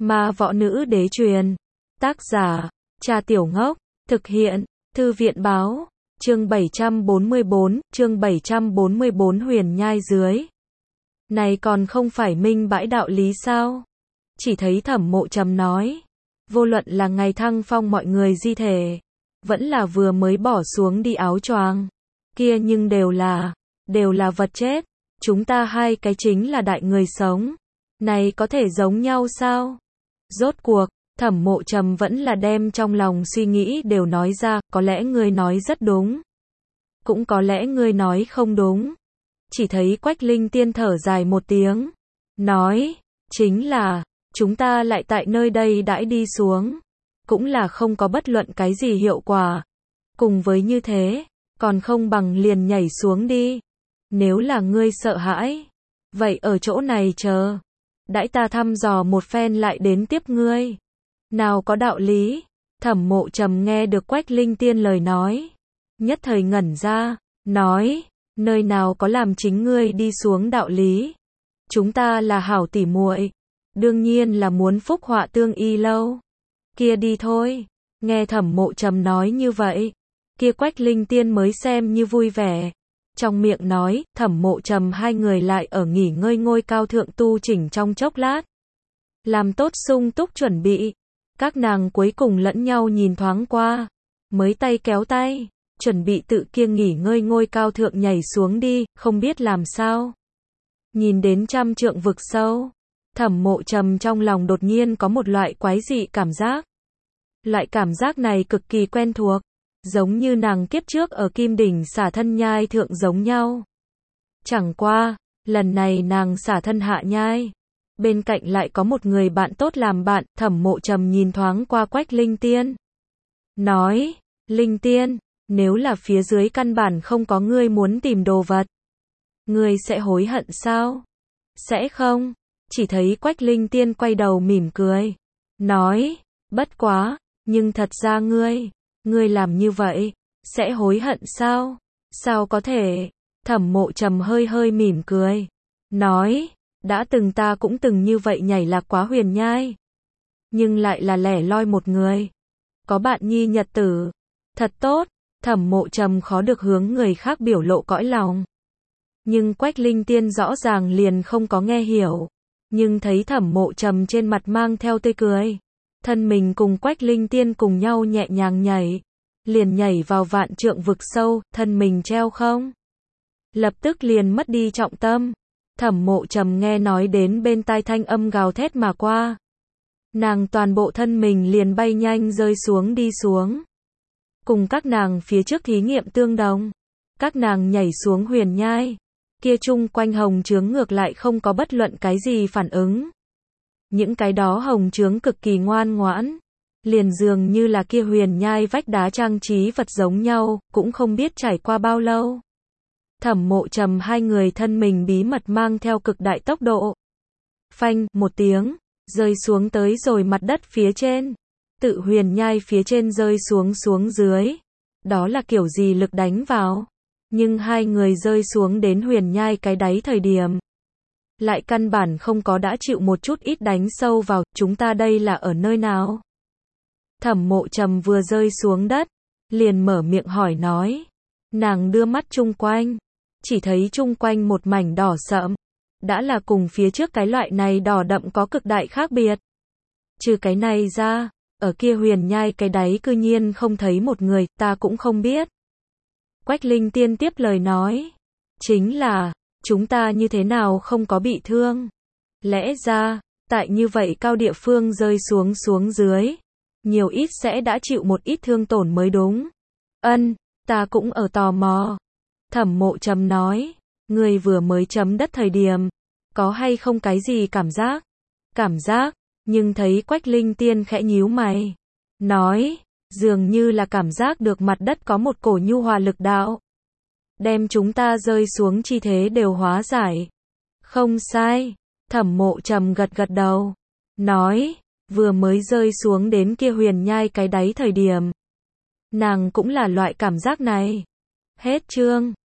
Ma Võ Nữ Đế truyền. Tác giả, Cha Tiểu Ngốc. Thực hiện, Thư viện báo. Chương 744, huyền nhai dưới. Này còn không phải minh bãi đạo lý sao? Chỉ thấy Thẩm Mộ Trầm nói. Vô luận là ngày thăng phong mọi người di thể, vẫn là vừa mới bỏ xuống đi áo choàng, kia nhưng đều là vật chết. Chúng ta hai cái chính là đại người sống. Này có thể giống nhau sao? Rốt cuộc, Thẩm Mộ Trầm vẫn là đem trong lòng suy nghĩ đều nói ra, có lẽ ngươi nói rất đúng. Cũng có lẽ ngươi nói không đúng. Chỉ thấy Quách Linh Tiên thở dài một tiếng. Nói, chính là, chúng ta lại tại nơi đây đãi đi xuống. Cũng là không có bất luận cái gì hiệu quả. Cùng với như thế, còn không bằng liền nhảy xuống đi. Nếu là ngươi sợ hãi, vậy ở chỗ này chờ. Đãi ta thăm dò một phen lại đến tiếp ngươi. Nào có đạo lý. Thẩm Mộ Trầm nghe được Quách Linh Tiên lời nói, nhất thời ngẩn ra, nói, nơi nào có làm chính ngươi đi xuống đạo lý. Chúng ta là hảo tỉ muội, đương nhiên là muốn phúc họa tương y lâu. Kia đi thôi. Nghe Thẩm Mộ Trầm nói như vậy, kia Quách Linh Tiên mới xem như vui vẻ. Trong miệng nói, Thẩm Mộ Trầm hai người lại ở nghỉ ngơi ngôi cao thượng tu chỉnh trong chốc lát. Làm tốt sung túc chuẩn bị. Các nàng cuối cùng lẫn nhau nhìn thoáng qua, mới tay kéo tay, chuẩn bị tự kiêng nghỉ ngơi ngôi cao thượng nhảy xuống đi, không biết làm sao. Nhìn đến 100 trượng vực sâu, Thẩm Mộ Trầm trong lòng đột nhiên có một loại quái dị cảm giác. Loại cảm giác này cực kỳ quen thuộc, giống như nàng kiếp trước ở Kim Đỉnh xả thân nhai thượng giống nhau. Chẳng qua, lần này nàng xả thân hạ nhai. Bên cạnh lại có một người bạn tốt làm bạn. Thẩm Mộ Trầm nhìn thoáng qua Quách Linh Tiên. Nói, Linh Tiên, nếu là phía dưới căn bản không có ngươi muốn tìm đồ vật, ngươi sẽ hối hận sao? Sẽ không. Chỉ thấy Quách Linh Tiên quay đầu mỉm cười. Nói, bất quá, nhưng thật ra ngươi làm như vậy, sẽ hối hận sao? Sao có thể? Thẩm Mộ Trầm hơi mỉm cười. Nói, đã từng ta cũng từng như vậy nhảy lạc quá huyền nhai. Nhưng lại là lẻ loi một người. Có bạn nhi nhật tử. Thật tốt. Thẩm Mộ Trầm khó được hướng người khác biểu lộ cõi lòng. Nhưng Quách Linh Tiên rõ ràng liền không có nghe hiểu. Nhưng thấy Thẩm Mộ Trầm trên mặt mang theo tươi cười. Thân mình cùng Quách Linh Tiên cùng nhau nhẹ nhàng nhảy. Liền nhảy vào vạn trượng vực sâu, thân mình treo không. Lập tức liền mất đi trọng tâm. Thẩm Mộ Trầm nghe nói đến bên tai thanh âm gào thét mà qua. Nàng toàn bộ thân mình liền bay nhanh rơi xuống đi xuống. Cùng các nàng phía trước thí nghiệm tương đồng. Các nàng nhảy xuống huyền nhai. Kia chung quanh hồng chướng ngược lại không có bất luận cái gì phản ứng. Những cái đó hồng chướng cực kỳ ngoan ngoãn. Liền dường như là kia huyền nhai vách đá trang trí vật giống nhau, cũng không biết trải qua bao lâu. Thẩm Mộ Trầm hai người thân mình bí mật mang theo cực đại tốc độ. Phanh, một tiếng, rơi xuống tới rồi mặt đất phía trên. Tự huyền nhai phía trên rơi xuống dưới. Đó là kiểu gì lực đánh vào. Nhưng hai người rơi xuống đến huyền nhai cái đáy thời điểm. Lại căn bản không có đã chịu một chút ít đánh sâu vào, chúng ta đây là ở nơi nào? Thẩm Mộ Trầm vừa rơi xuống đất, liền mở miệng hỏi nói. Nàng đưa mắt chung quanh. Chỉ thấy chung quanh một mảnh đỏ sậm. Đã là cùng phía trước cái loại này đỏ đậm có cực đại khác biệt. Trừ cái này ra, ở kia huyền nhai cái đáy cư nhiên không thấy một người, ta cũng không biết. Quách Linh Tiên tiếp lời nói. Chính là, chúng ta như thế nào không có bị thương. Lẽ ra, tại như vậy cao địa phương rơi xuống dưới. Nhiều ít sẽ đã chịu một ít thương tổn mới đúng. Ta cũng ở tò mò. Thẩm Mộ Trầm nói, người vừa mới chấm đất thời điểm, có hay không cái gì cảm giác? Cảm giác, nhưng thấy Quách Linh Tiên khẽ nhíu mày. Nói, dường như là cảm giác được mặt đất có một cổ nhu hòa lực đạo. Đem chúng ta rơi xuống chi thế đều hóa giải. Không sai. Thẩm Mộ Trầm gật đầu. Nói, vừa mới rơi xuống đến kia huyền nhai cái đáy thời điểm. Nàng cũng là loại cảm giác này. Hết chương.